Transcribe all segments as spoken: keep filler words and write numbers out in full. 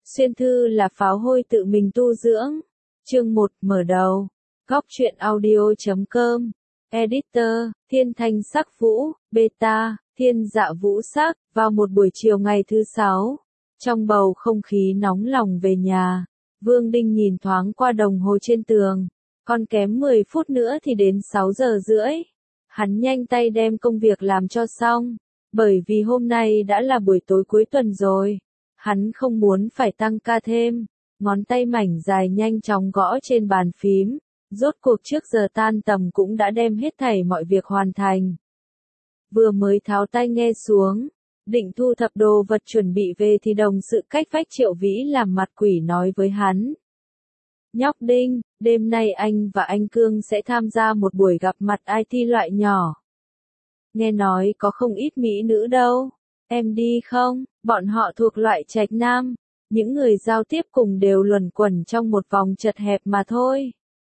Xuyên thư là pháo hôi tự mình tu dưỡng. Chương một mở đầu. Góc truyện audio chấm com. Editor, Thiên Thanh Sắc Vũ, Beta, Thiên Dạ Vũ Sắc. Vào một buổi chiều ngày thứ sáu, trong bầu không khí nóng lòng về nhà, Vương Đinh nhìn thoáng qua đồng hồ trên tường. Còn kém mười phút nữa thì đến sáu giờ rưỡi. Hắn nhanh tay đem công việc làm cho xong, bởi vì hôm nay đã là buổi tối cuối tuần rồi. Hắn không muốn phải tăng ca thêm. Ngón tay mảnh dài nhanh chóng gõ trên bàn phím. Rốt cuộc trước giờ tan tầm cũng đã đem hết thảy mọi việc hoàn thành. Vừa mới tháo tai nghe xuống, định thu thập đồ vật chuẩn bị về thì đồng sự cách vách Triệu Vĩ làm mặt quỷ nói với hắn. Nhóc Đinh, đêm nay anh và anh Cương sẽ tham gia một buổi gặp mặt i tê loại nhỏ. Nghe nói có không ít mỹ nữ đâu. Em đi không? Bọn họ thuộc loại trạch nam. Những người giao tiếp cùng đều luẩn quẩn trong một vòng chật hẹp mà thôi.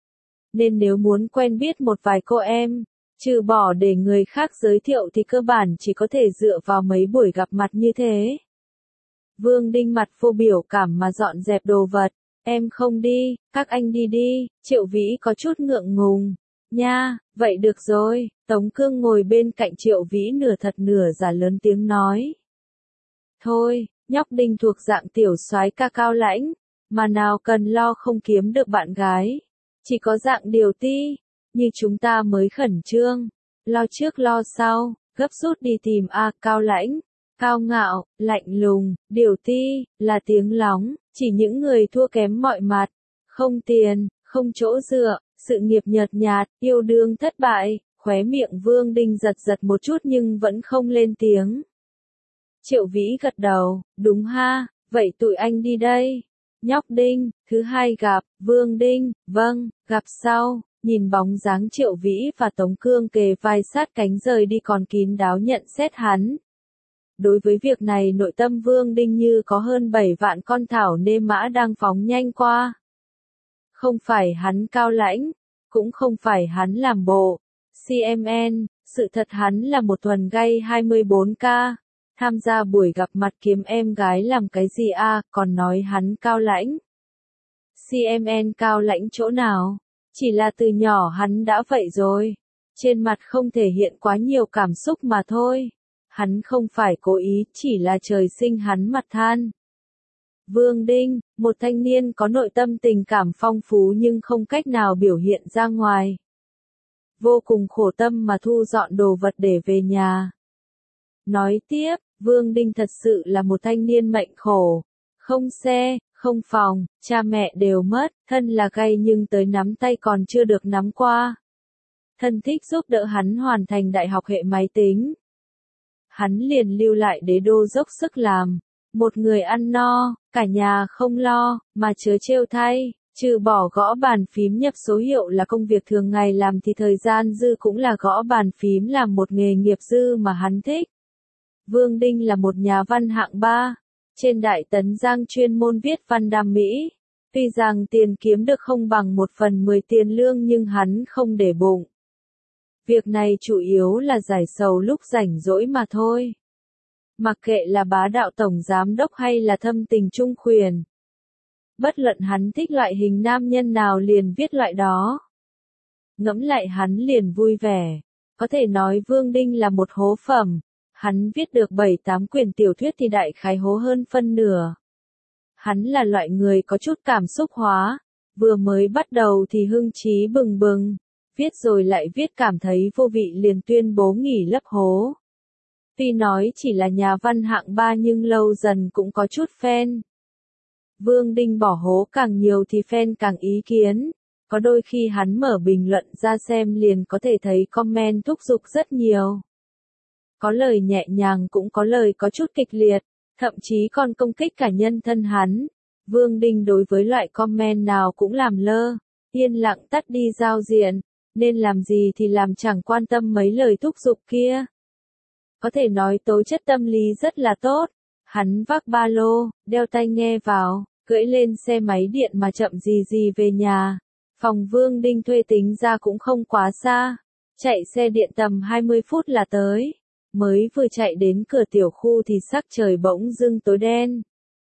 Nên nếu muốn quen biết một vài cô em, trừ bỏ để người khác giới thiệu thì cơ bản chỉ có thể dựa vào mấy buổi gặp mặt như thế. Vương Đinh mặt vô biểu cảm mà dọn dẹp đồ vật. Em không đi, các anh đi đi. Triệu Vĩ có chút ngượng ngùng. Nha, vậy được rồi. Tống Cương ngồi bên cạnh Triệu Vĩ nửa thật nửa giả lớn tiếng nói. Thôi, nhóc Đinh thuộc dạng tiểu soái ca cao lãnh, mà nào cần lo không kiếm được bạn gái. Chỉ có dạng điều ti, như chúng ta mới khẩn trương. Lo trước lo sau, gấp rút đi tìm A cao lãnh, cao ngạo, lạnh lùng, điều ti, là tiếng lóng, chỉ những người thua kém mọi mặt. Không tiền, không chỗ dựa, sự nghiệp nhợt nhạt, yêu đương thất bại. Khóe miệng Vương Đinh giật giật một chút nhưng vẫn không lên tiếng. Triệu Vĩ gật đầu, đúng ha, vậy tụi anh đi đây. Nhóc Đinh, thứ hai gặp, Vương Đinh, vâng, gặp sau. Nhìn bóng dáng Triệu Vĩ và Tống Cương kề vai sát cánh rời đi còn kín đáo nhận xét hắn. Đối với việc này nội tâm Vương Đinh như có hơn bảy vạn con thảo nê mã đang phóng nhanh qua. Không phải hắn cao lãnh, cũng không phải hắn làm bộ. xê em en, sự thật hắn là một thuần gay hai mươi bốn K. Tham gia buổi gặp mặt kiếm em gái làm cái gì a, à, còn nói hắn cao lãnh. xê em en cao lãnh chỗ nào? Chỉ là từ nhỏ hắn đã vậy rồi. Trên mặt không thể hiện quá nhiều cảm xúc mà thôi. Hắn không phải cố ý, chỉ là trời sinh hắn mặt than. Vương Đinh, một thanh niên có nội tâm tình cảm phong phú nhưng không cách nào biểu hiện ra ngoài. Vô cùng khổ tâm mà thu dọn đồ vật để về nhà. Nói tiếp, Vương Đinh thật sự là một thanh niên mệnh khổ. Không xe, không phòng, cha mẹ đều mất, thân là gay nhưng tới nắm tay còn chưa được nắm qua. Thân thích giúp đỡ hắn hoàn thành đại học hệ máy tính. Hắn liền lưu lại đế đô dốc sức làm. Một người ăn no, cả nhà không lo, mà chớ trêu thay. Trừ bỏ gõ bàn phím nhập số hiệu là công việc thường ngày làm thì thời gian dư cũng là gõ bàn phím làm một nghề nghiệp dư mà hắn thích. Vương Đinh là một nhà văn hạng ba. Trên Đại Tấn Giang chuyên môn viết văn đam mỹ. Tuy rằng tiền kiếm được không bằng một phần mười tiền lương nhưng hắn không để bụng. Việc này chủ yếu là giải sầu lúc rảnh rỗi mà thôi. Mặc kệ là bá đạo tổng giám đốc hay là thâm tình trung khuyển. Bất luận hắn thích loại hình nam nhân nào liền viết loại đó. Ngẫm lại hắn liền vui vẻ. Có thể nói Vương Đinh là một hố phẩm. Hắn viết được bảy tám quyển tiểu thuyết thì đại khái hố hơn phân nửa. Hắn là loại người có chút cảm xúc hóa. Vừa mới bắt đầu thì hưng trí bừng bừng. Viết rồi lại viết cảm thấy vô vị liền tuyên bố nghỉ lấp hố. Tuy nói chỉ là nhà văn hạng ba nhưng lâu dần cũng có chút fan. Vương Đinh bỏ hố càng nhiều thì fan càng ý kiến. Có đôi khi hắn mở bình luận ra xem liền có thể thấy comment thúc giục rất nhiều. Có lời nhẹ nhàng cũng có lời có chút kịch liệt, thậm chí còn công kích cả nhân thân hắn. Vương Đinh đối với loại comment nào cũng làm lơ, yên lặng tắt đi giao diện, nên làm gì thì làm chẳng quan tâm mấy lời thúc giục kia. Có thể nói tố chất tâm lý rất là tốt. Hắn vác ba lô, đeo tai nghe vào, cưỡi lên xe máy điện mà chậm gì gì về nhà. Phòng Vương Đinh thuê tính ra cũng không quá xa. Chạy xe điện tầm hai mươi phút là tới. Mới vừa chạy đến cửa tiểu khu thì sắc trời bỗng dưng tối đen.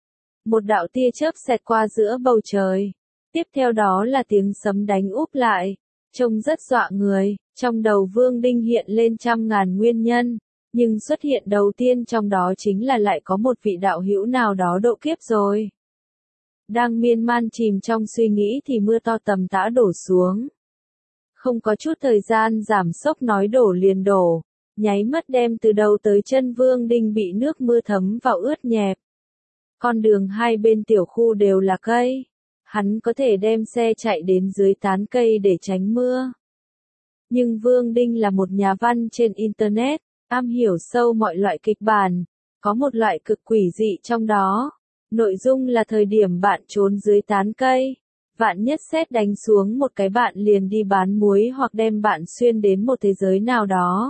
Một đạo tia chớp xẹt qua giữa bầu trời. Tiếp theo đó là tiếng sấm đánh úp lại. Trông rất dọa người, trong đầu Vương Đinh hiện lên trăm ngàn nguyên nhân. Nhưng xuất hiện đầu tiên trong đó chính là lại có một vị đạo hữu nào đó độ kiếp rồi. Đang miên man chìm trong suy nghĩ thì mưa to tầm tã đổ xuống. Không có chút thời gian giảm sốc nói đổ liền đổ. Nháy mắt đem từ đầu tới chân Vương Đinh bị nước mưa thấm vào ướt nhẹp. Con đường hai bên tiểu khu đều là cây. Hắn có thể đem xe chạy đến dưới tán cây để tránh mưa. Nhưng Vương Đinh là một nhà văn trên Internet, am hiểu sâu mọi loại kịch bản. Có một loại cực quỷ dị trong đó. Nội dung là thời điểm bạn trốn dưới tán cây. Vạn nhất sét đánh xuống một cái bạn liền đi bán muối hoặc đem bạn xuyên đến một thế giới nào đó.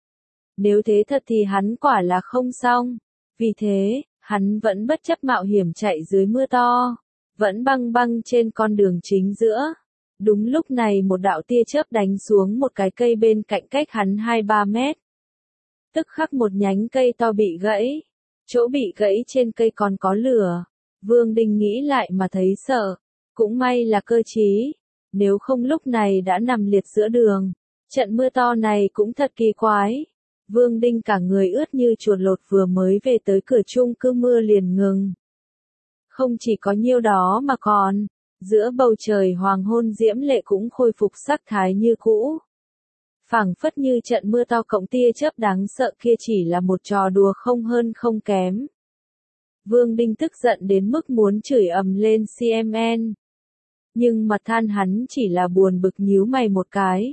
Nếu thế thật thì hắn quả là không xong. Vì thế, hắn vẫn bất chấp mạo hiểm chạy dưới mưa to. Vẫn băng băng trên con đường chính giữa. Đúng lúc này một đạo tia chớp đánh xuống một cái cây bên cạnh cách hắn hai ba mét. Tức khắc một nhánh cây to bị gãy. Chỗ bị gãy trên cây còn có lửa. Vương Đinh nghĩ lại mà thấy sợ. Cũng may là cơ trí. Nếu không lúc này đã nằm liệt giữa đường. Trận mưa to này cũng thật kỳ quái. Vương Đinh cả người ướt như chuột lột vừa mới về tới cửa chung cư mưa liền ngừng. Không chỉ có nhiêu đó mà còn, giữa bầu trời hoàng hôn diễm lệ cũng khôi phục sắc thái như cũ. Phảng phất như trận mưa to cộng tia chớp đáng sợ kia chỉ là một trò đùa không hơn không kém. Vương Đinh tức giận đến mức muốn chửi ầm lên xê em en. Nhưng mặt than hắn chỉ là buồn bực nhíu mày một cái.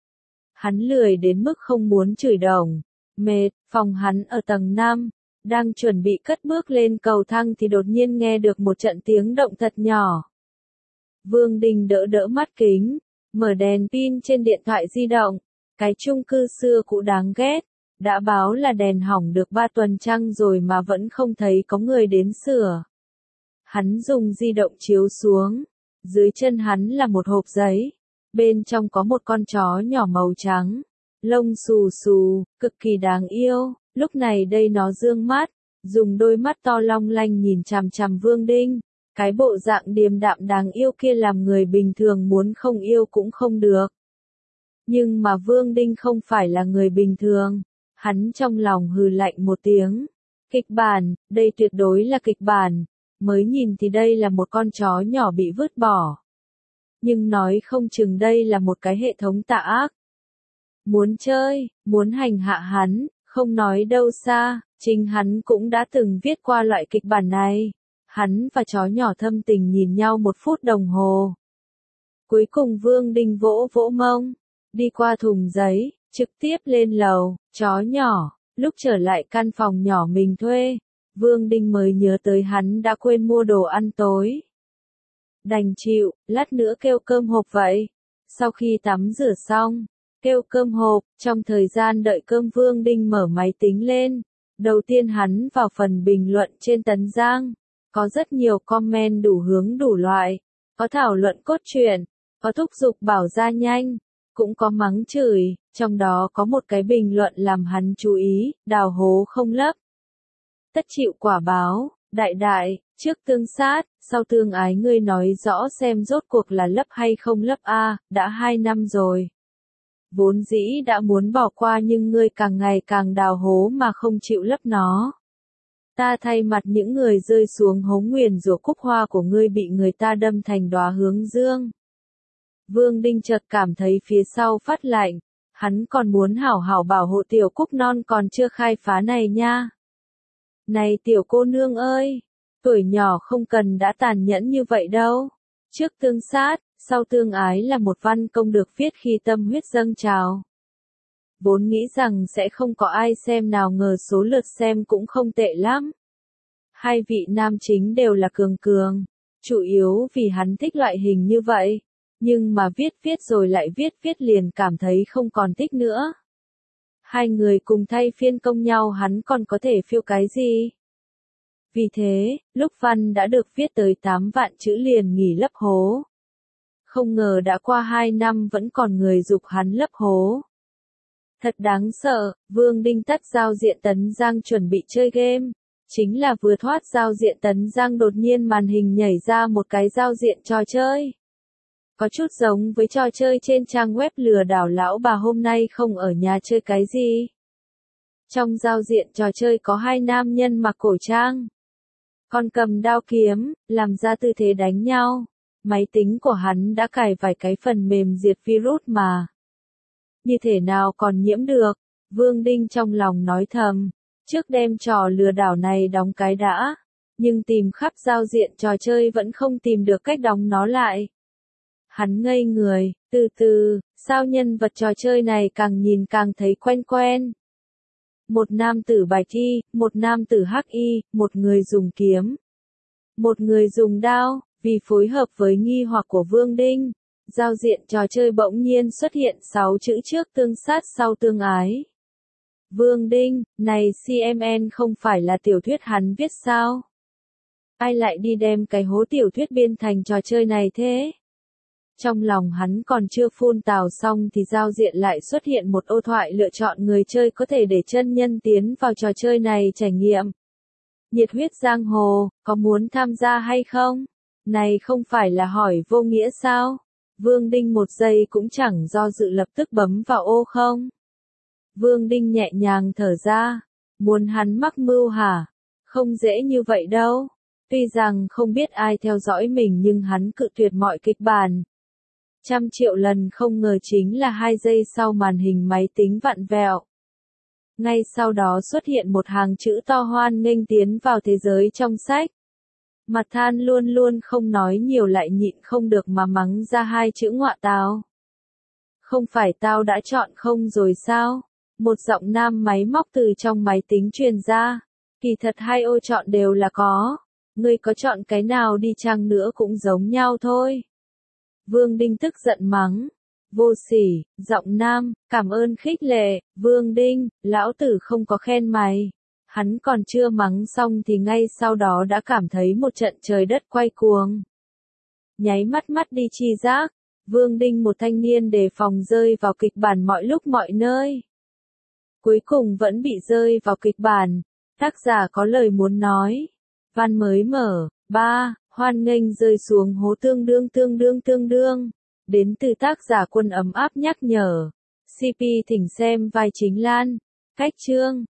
Hắn lười đến mức không muốn chửi đồng. Mệt, phòng hắn ở tầng năm. Đang chuẩn bị cất bước lên cầu thang thì đột nhiên nghe được một trận tiếng động thật nhỏ. Vương Đinh đỡ đỡ mắt kính. Mở đèn pin trên điện thoại di động. Cái chung cư xưa cũ đáng ghét. Đã báo là đèn hỏng được ba tuần trăng rồi mà vẫn không thấy có người đến sửa. Hắn dùng di động chiếu xuống. Dưới chân hắn là một hộp giấy. Bên trong có một con chó nhỏ màu trắng. Lông xù xù, cực kỳ đáng yêu. Lúc này đây nó dương mắt. Dùng đôi mắt to long lanh nhìn chằm chằm Vương Đinh. Cái bộ dạng điềm đạm đáng yêu kia làm người bình thường muốn không yêu cũng không được. Nhưng mà Vương Đinh không phải là người bình thường. Hắn trong lòng hừ lạnh một tiếng. Kịch bản, đây tuyệt đối là kịch bản. Mới nhìn thì đây là một con chó nhỏ bị vứt bỏ. Nhưng nói không chừng đây là một cái hệ thống tà ác. Muốn chơi, muốn hành hạ hắn, không nói đâu xa, chính hắn cũng đã từng viết qua loại kịch bản này. Hắn và chó nhỏ thâm tình nhìn nhau một phút đồng hồ. Cuối cùng Vương Đinh vỗ vỗ mông, đi qua thùng giấy, trực tiếp lên lầu, chó nhỏ, lúc trở lại căn phòng nhỏ mình thuê, Vương Đinh mới nhớ tới hắn đã quên mua đồ ăn tối. Đành chịu, lát nữa kêu cơm hộp vậy. Sau khi tắm rửa xong, kêu cơm hộp, trong thời gian đợi cơm Vương Đinh mở máy tính lên. Đầu tiên hắn vào phần bình luận trên Tấn Giang. Có rất nhiều comment đủ hướng đủ loại. Có thảo luận cốt truyện, có thúc giục bảo ra nhanh, cũng có mắng chửi, trong đó có một cái bình luận làm hắn chú ý, đào hố không lấp. Tất chịu quả báo, đại đại, trước tương sát, sau tương ái ngươi nói rõ xem rốt cuộc là lấp hay không lấp a, đã hai năm rồi. Vốn dĩ đã muốn bỏ qua nhưng ngươi càng ngày càng đào hố mà không chịu lấp nó. Ta thay mặt những người rơi xuống hố nguyền rủa cúc hoa của ngươi bị người ta đâm thành đóa hướng dương. Vương Đinh chợt cảm thấy phía sau phát lạnh, hắn còn muốn hảo hảo bảo hộ tiểu cúc non còn chưa khai phá này nha. Này tiểu cô nương ơi, tuổi nhỏ không cần đã tàn nhẫn như vậy đâu. Trước tương sát, sau tương ái là một văn công được viết khi tâm huyết dâng trào. Vốn nghĩ rằng sẽ không có ai xem nào ngờ số lượt xem cũng không tệ lắm. Hai vị nam chính đều là cường cường, chủ yếu vì hắn thích loại hình như vậy. Nhưng mà viết viết rồi lại viết viết liền cảm thấy không còn thích nữa. Hai người cùng thay phiên công nhau hắn còn có thể phiêu cái gì? Vì thế, lúc văn đã được viết tới tám vạn chữ liền nghỉ lấp hố. Không ngờ đã qua hai năm vẫn còn người giục hắn lấp hố. Thật đáng sợ, Vương Đinh tắt giao diện Tấn Giang chuẩn bị chơi game. Chính là vừa thoát giao diện Tấn Giang đột nhiên màn hình nhảy ra một cái giao diện trò chơi. Có chút giống với trò chơi trên trang web lừa đảo lão bà hôm nay không ở nhà chơi cái gì. Trong giao diện trò chơi có hai nam nhân mặc cổ trang. Còn cầm đao kiếm, làm ra tư thế đánh nhau. Máy tính của hắn đã cài vài cái phần mềm diệt virus mà. Như thế nào còn nhiễm được? Vương Đinh trong lòng nói thầm. Trước đem trò lừa đảo này đóng cái đã. Nhưng tìm khắp giao diện trò chơi vẫn không tìm được cách đóng nó lại. Hắn ngây người, từ từ, sao nhân vật trò chơi này càng nhìn càng thấy quen quen. Một nam tử bạch y, một nam tử hắc y, một người dùng kiếm. Một người dùng đao, vì phối hợp với nghi hoặc của Vương Đinh. Giao diện trò chơi bỗng nhiên xuất hiện sáu chữ trước tương sát sau tương ái. Vương Đinh, này xê em en không phải là tiểu thuyết hắn viết sao? Ai lại đi đem cái hố tiểu thuyết biên thành trò chơi này thế? Trong lòng hắn còn chưa phun tào xong thì giao diện lại xuất hiện một ô thoại lựa chọn người chơi có thể để chân nhân tiến vào trò chơi này trải nghiệm. Nhiệt huyết giang hồ, có muốn tham gia hay không? Này không phải là hỏi vô nghĩa sao? Vương Đinh một giây cũng chẳng do dự lập tức bấm vào ô không? Vương Đinh nhẹ nhàng thở ra. Muốn hắn mắc mưu hả? Không dễ như vậy đâu. Tuy rằng không biết ai theo dõi mình nhưng hắn cự tuyệt mọi kịch bản. Trăm triệu lần không ngờ chính là hai giây sau màn hình máy tính vặn vẹo. Ngay sau đó xuất hiện một hàng chữ to hoan nghênh tiến vào thế giới trong sách. Mặt than luôn luôn không nói nhiều lại nhịn không được mà mắng ra hai chữ ngọa tào. Không phải tao đã chọn không rồi sao? Một giọng nam máy móc từ trong máy tính truyền ra. Kỳ thật hai ô chọn đều là có. Ngươi có chọn cái nào đi chăng nữa cũng giống nhau thôi. Vương Đinh tức giận mắng. Vô sỉ, giọng nam, cảm ơn khích lệ, Vương Đinh, lão tử không có khen mày. Hắn còn chưa mắng xong thì ngay sau đó đã cảm thấy một trận trời đất quay cuồng. Nháy mắt mắt đi chi giác, Vương Đinh một thanh niên đề phòng rơi vào kịch bản mọi lúc mọi nơi. Cuối cùng vẫn bị rơi vào kịch bản, tác giả có lời muốn nói. Văn mới mở, ba, hoan nghênh rơi xuống hố tương đương tương đương tương đương. Đến từ tác giả Quân ấm áp nhắc nhở. xê pê thỉnh xem vai chính Lan. Cách chương.